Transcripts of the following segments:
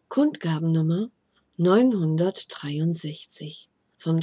Kundgabennummer 963 vom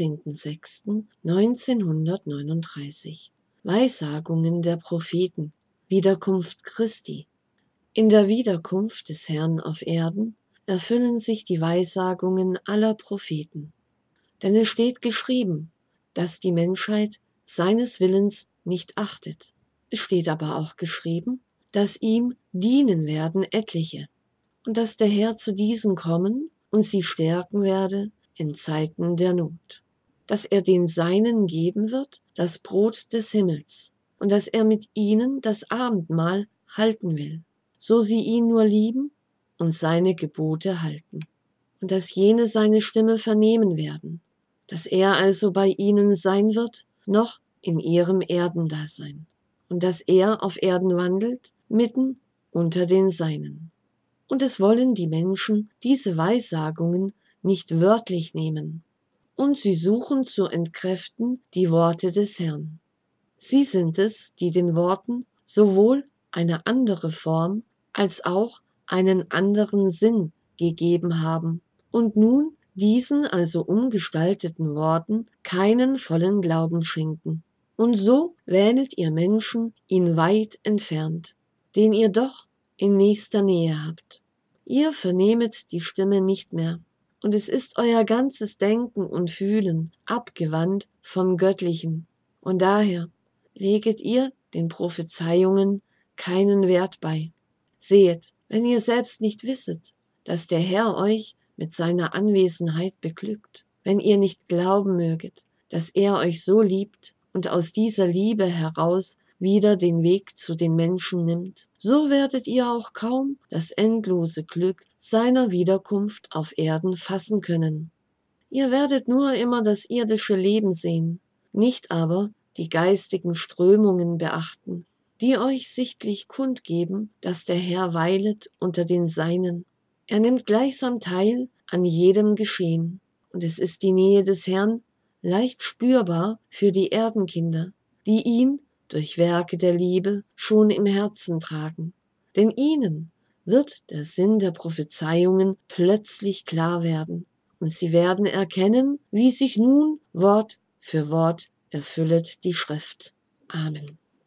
13.06.1939. Weissagungen der Propheten. Wiederkunft Christi. In der Wiederkunft des Herrn auf Erden erfüllen sich die Weissagungen aller Propheten. Denn es steht geschrieben, dass die Menschheit seines Willens nicht achtet. Es steht aber auch geschrieben, dass ihm dienen werden etliche und dass der Herr zu diesen kommen und sie stärken werde in Zeiten der Not. Dass er den Seinen geben wird, das Brot des Himmels, und dass er mit ihnen das Abendmahl halten will, so sie ihn nur lieben und seine Gebote halten. Und dass jene seine Stimme vernehmen werden, dass er also bei ihnen sein wird, noch in ihrem Erdendasein, und dass er auf Erden wandelt, mitten unter den Seinen. Und es wollen die Menschen diese Weissagungen nicht wörtlich nehmen, und sie suchen zu entkräften die Worte des Herrn. Sie sind es, die den Worten sowohl eine andere Form als auch einen anderen Sinn gegeben haben und nun diesen also umgestalteten Worten keinen vollen Glauben schenken. Und so wähnet ihr Menschen ihn weit entfernt, den ihr doch in nächster Nähe habt. Ihr vernehmet die Stimme nicht mehr, und es ist euer ganzes Denken und Fühlen abgewandt vom Göttlichen. Und daher leget ihr den Prophezeiungen keinen Wert bei. Sehet, wenn ihr selbst nicht wisset, dass der Herr euch mit seiner Anwesenheit beglückt, wenn ihr nicht glauben möget, dass er euch so liebt und aus dieser Liebe heraus wieder den Weg zu den Menschen nimmt, so werdet ihr auch kaum das endlose Glück seiner Wiederkunft auf Erden fassen können. Ihr werdet nur immer das irdische Leben sehen, nicht aber die geistigen Strömungen beachten, die euch sichtlich kundgeben, dass der Herr weilet unter den Seinen. Er nimmt gleichsam teil an jedem Geschehen, und es ist die Nähe des Herrn leicht spürbar für die Erdenkinder, die ihn durch Werke der Liebe schon im Herzen tragen. Denn ihnen wird der Sinn der Prophezeiungen plötzlich klar werden, und sie werden erkennen, wie sich nun Wort für Wort erfüllet die Schrift. Amen.